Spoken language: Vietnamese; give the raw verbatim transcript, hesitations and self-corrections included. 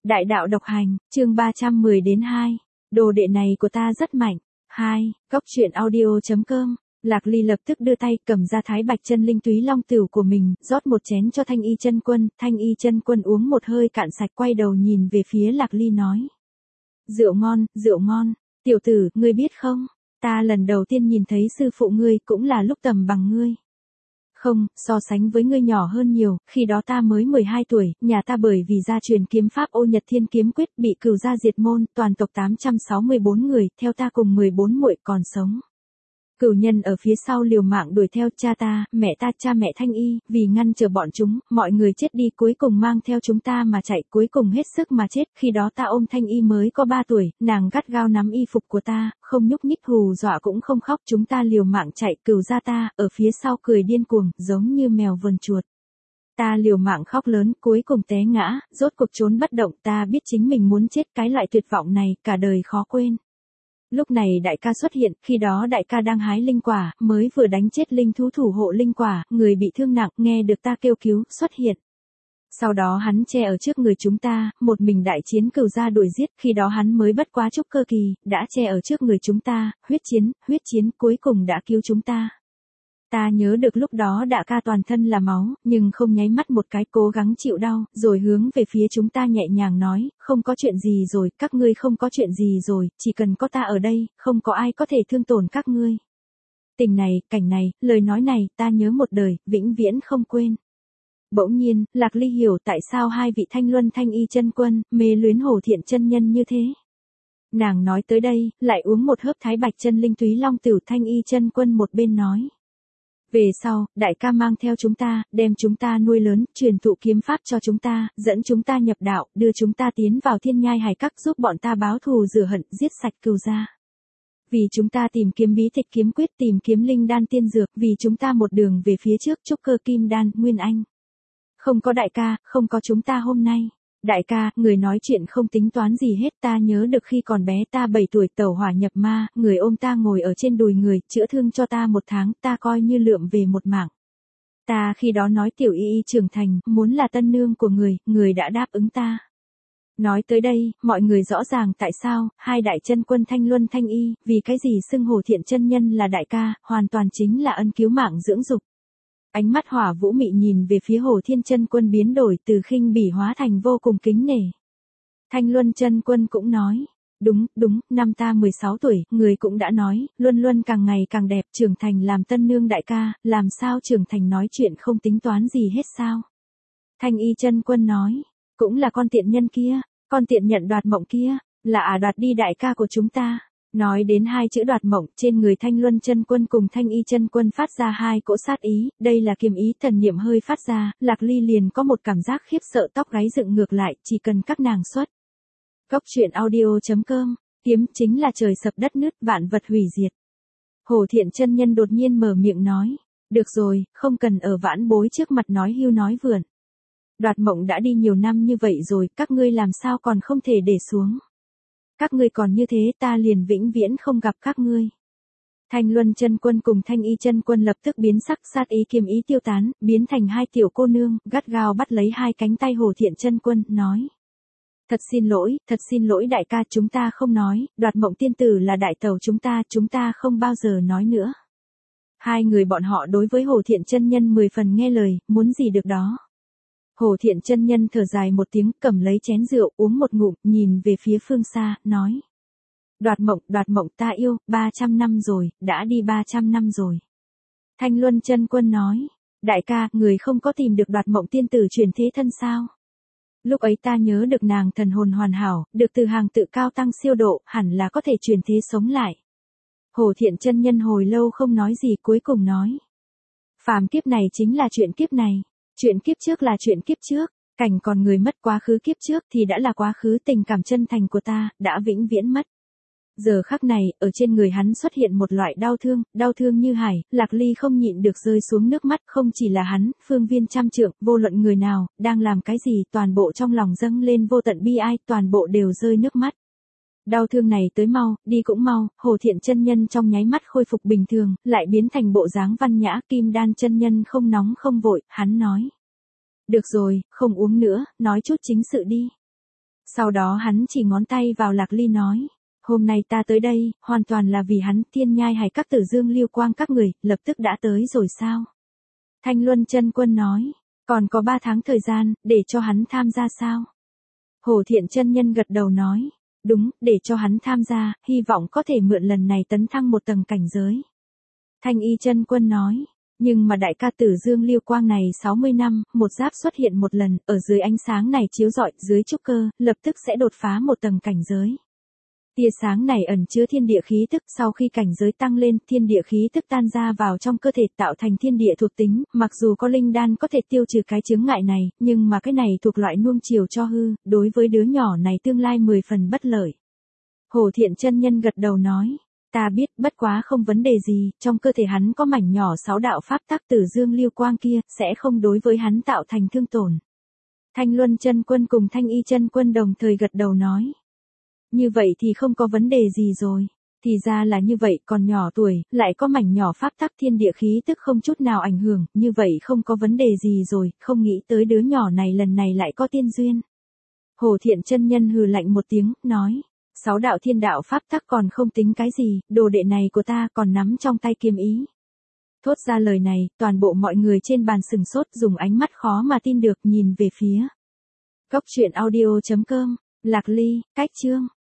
Đại đạo độc hành, chương ba trăm mười đến hai. Đồ đệ này của ta rất mạnh. hai. Góc truyện audio.com. Lạc Ly lập tức đưa tay cầm ra thái bạch chân linh túy long tửu của mình, rót một chén cho Thanh Y chân quân. Thanh Y chân quân uống một hơi cạn sạch, quay đầu nhìn về phía Lạc Ly nói: Rượu ngon, rượu ngon. Tiểu tử, ngươi biết không? Ta lần đầu tiên nhìn thấy sư phụ ngươi cũng là lúc tầm bằng ngươi. Không, so sánh với ngươi nhỏ hơn nhiều, khi đó ta mới mười hai tuổi, nhà ta bởi vì gia truyền kiếm pháp Ô Nhật Thiên Kiếm Quyết bị cửu gia diệt môn, toàn tộc tám trăm sáu mươi bốn người, theo ta cùng mười bốn muội còn sống. Cửu nhân ở phía sau liều mạng đuổi theo cha ta, mẹ ta, cha mẹ Thanh Y, vì ngăn trở bọn chúng, mọi người chết đi cuối cùng mang theo chúng ta mà chạy, cuối cùng hết sức mà chết. Khi đó ta ôm Thanh Y mới có ba tuổi, nàng gắt gao nắm y phục của ta, không nhúc nhích, hù dọa cũng không khóc, chúng ta liều mạng chạy, cửu gia ta, ở phía sau cười điên cuồng, giống như mèo vờn chuột. Ta liều mạng khóc lớn, cuối cùng té ngã, rốt cuộc trốn bất động, ta biết chính mình muốn chết, cái loại tuyệt vọng này, cả đời khó quên. Lúc này đại ca xuất hiện, khi đó đại ca đang hái linh quả, mới vừa đánh chết linh thú thủ hộ linh quả, người bị thương nặng, nghe được ta kêu cứu, xuất hiện. Sau đó hắn che ở trước người chúng ta, một mình đại chiến cửu gia đuổi giết, khi đó hắn mới bất quá trúc cơ kỳ, đã che ở trước người chúng ta, huyết chiến, huyết chiến, cuối cùng đã cứu chúng ta. Ta nhớ được lúc đó đại ca toàn thân là máu, nhưng không nháy mắt một cái, cố gắng chịu đau, rồi hướng về phía chúng ta nhẹ nhàng nói, không có chuyện gì rồi, các ngươi không có chuyện gì rồi, chỉ cần có ta ở đây, không có ai có thể thương tổn các ngươi. Tình này, cảnh này, lời nói này, ta nhớ một đời, vĩnh viễn không quên. Bỗng nhiên, Lạc Ly hiểu tại sao hai vị Thanh Luân Thanh Y chân quân, mê luyến Hổ Thiện chân nhân như thế. Nàng nói tới đây, lại uống một hớp thái bạch chân linh túy long tửu. Thanh Y chân quân một bên nói: Về sau, đại ca mang theo chúng ta, đem chúng ta nuôi lớn, truyền thụ kiếm pháp cho chúng ta, dẫn chúng ta nhập đạo, đưa chúng ta tiến vào thiên nhai hải các, giúp bọn ta báo thù rửa hận, giết sạch cừu gia. Vì chúng ta tìm kiếm bí tịch kiếm quyết, tìm kiếm linh đan tiên dược, vì chúng ta một đường về phía trước, trúc cơ kim đan, nguyên anh. Không có đại ca, không có chúng ta hôm nay. Đại ca, người nói chuyện không tính toán gì hết, ta nhớ được khi còn bé ta bảy tuổi tẩu hỏa nhập ma, người ôm ta ngồi ở trên đùi người, chữa thương cho ta một tháng, ta coi như lượm về một mạng. Ta khi đó nói tiểu y y trưởng thành, muốn là tân nương của người, người đã đáp ứng ta. Nói tới đây, mọi người rõ ràng tại sao, hai đại chân quân Thanh Luân Thanh Y, vì cái gì xưng Hổ Thiện chân nhân là đại ca, hoàn toàn chính là ân cứu mạng dưỡng dục. Ánh mắt Hỏa Vũ Mị nhìn về phía Hổ Thiên chân quân biến đổi, từ khinh bỉ hóa thành vô cùng kính nể. Thanh Luân chân quân cũng nói: Đúng, đúng, năm ta mười sáu tuổi, người cũng đã nói, Luân Luân càng ngày càng đẹp, trưởng thành làm tân nương đại ca, làm sao trưởng thành nói chuyện không tính toán gì hết sao? Thanh Y chân quân nói: Cũng là con tiện nhân kia, con tiện nhận đoạt mộng kia, là à đoạt đi đại ca của chúng ta. Nói đến hai chữ đoạt mộng, trên người Thanh Luân chân quân cùng Thanh Y chân quân phát ra hai cỗ sát ý, đây là kiếm ý thần niệm hơi phát ra, Lạc Ly liền có một cảm giác khiếp sợ, tóc gáy dựng ngược lại, chỉ cần các nàng xuất. Góc truyện audio.com, kiếm chính là trời sập đất nứt, vạn vật hủy diệt. Hổ Thiện chân nhân đột nhiên mở miệng nói: Được rồi, không cần ở vãn bối trước mặt nói hưu nói vượn. Đoạt mộng đã đi nhiều năm như vậy rồi, các ngươi làm sao còn không thể để xuống. Các ngươi còn như thế, ta liền vĩnh viễn không gặp các ngươi. Thanh Luân chân quân cùng Thanh Y chân quân lập tức biến sắc, sát ý kiếm ý tiêu tán, biến thành hai tiểu cô nương, gắt gao bắt lấy hai cánh tay Hổ Thiện chân quân, nói: Thật xin lỗi, thật xin lỗi đại ca, chúng ta không nói, đoạt mộng tiên tử là đại tẩu chúng ta, chúng ta không bao giờ nói nữa. Hai người bọn họ đối với Hổ Thiện chân nhân mười phần nghe lời, muốn gì được đó. Hổ Thiện chân nhân thở dài một tiếng, cầm lấy chén rượu, uống một ngụm, nhìn về phía phương xa, nói: Đoạt mộng, đoạt mộng ta yêu, ba trăm năm rồi, đã đi ba trăm năm rồi. Thanh Luân chân quân nói: Đại ca, người không có tìm được đoạt mộng tiên tử truyền thế thân sao? Lúc ấy ta nhớ được nàng thần hồn hoàn hảo, được từ hàng tự cao tăng siêu độ, hẳn là có thể truyền thế sống lại. Hổ Thiện chân nhân hồi lâu không nói gì, cuối cùng nói: Phàm kiếp này chính là chuyện kiếp này. Chuyện kiếp trước là chuyện kiếp trước, cảnh còn người mất, quá khứ kiếp trước thì đã là quá khứ, tình cảm chân thành của ta, đã vĩnh viễn mất. Giờ khắc này, ở trên người hắn xuất hiện một loại đau thương, đau thương như hải, Lạc Ly không nhịn được rơi xuống nước mắt, không chỉ là hắn, phương viên trăm trượng, vô luận người nào, đang làm cái gì, toàn bộ trong lòng dâng lên vô tận bi ai, toàn bộ đều rơi nước mắt. Đau thương này tới mau, đi cũng mau, Hổ Thiện chân nhân trong nháy mắt khôi phục bình thường, lại biến thành bộ dáng văn nhã. Kim Đan chân nhân không nóng không vội, hắn nói: Được rồi, không uống nữa, nói chút chính sự đi. Sau đó hắn chỉ ngón tay vào Lạc Ly nói. Hôm nay ta tới đây, hoàn toàn là vì hắn, Thiên Nhai Hải các Tử Dương Lưu Quang các người, lập tức đã tới rồi sao? Thanh Luân Chân Quân nói. Còn có ba tháng thời gian, để cho hắn tham gia sao? Hồ Thiện Chân Nhân gật đầu nói. Đúng, để cho hắn tham gia, hy vọng có thể mượn lần này tấn thăng một tầng cảnh giới. Thanh Y Chân Quân nói. Nhưng mà đại ca Tử Dương Lưu Quang này sáu mươi năm, một giáp xuất hiện một lần, ở dưới ánh sáng này chiếu rọi, dưới trúc cơ, lập tức sẽ đột phá một tầng cảnh giới. Tia sáng này ẩn chứa thiên địa khí tức, sau khi cảnh giới tăng lên, thiên địa khí tức tan ra vào trong cơ thể tạo thành thiên địa thuộc tính, mặc dù có linh đan có thể tiêu trừ cái chướng ngại này, nhưng mà cái này thuộc loại nuông chiều cho hư, đối với đứa nhỏ này tương lai mười phần bất lợi. Hồ Thiện Chân Nhân gật đầu nói. Ta biết, bất quá không vấn đề gì, trong cơ thể hắn có mảnh nhỏ sáu đạo pháp tắc Tử Dương Lưu Quang kia, sẽ không đối với hắn tạo thành thương tổn. Thanh Luân Chân Quân cùng Thanh Y Chân Quân đồng thời gật đầu nói. Như vậy thì không có vấn đề gì rồi. Thì ra là như vậy, còn nhỏ tuổi, lại có mảnh nhỏ pháp tắc thiên địa khí tức không chút nào ảnh hưởng, như vậy không có vấn đề gì rồi, không nghĩ tới đứa nhỏ này lần này lại có tiên duyên. Hồ Thiện Chân Nhân hừ lạnh một tiếng, nói. Sáu đạo thiên đạo pháp tắc còn không tính cái gì, đồ đệ này của ta còn nắm trong tay kiếm ý. Thốt ra lời này, toàn bộ mọi người trên bàn sừng sốt dùng ánh mắt khó mà tin được nhìn về phía. Cốc truyện audio chấm com, Lạc Ly, Cách Chương.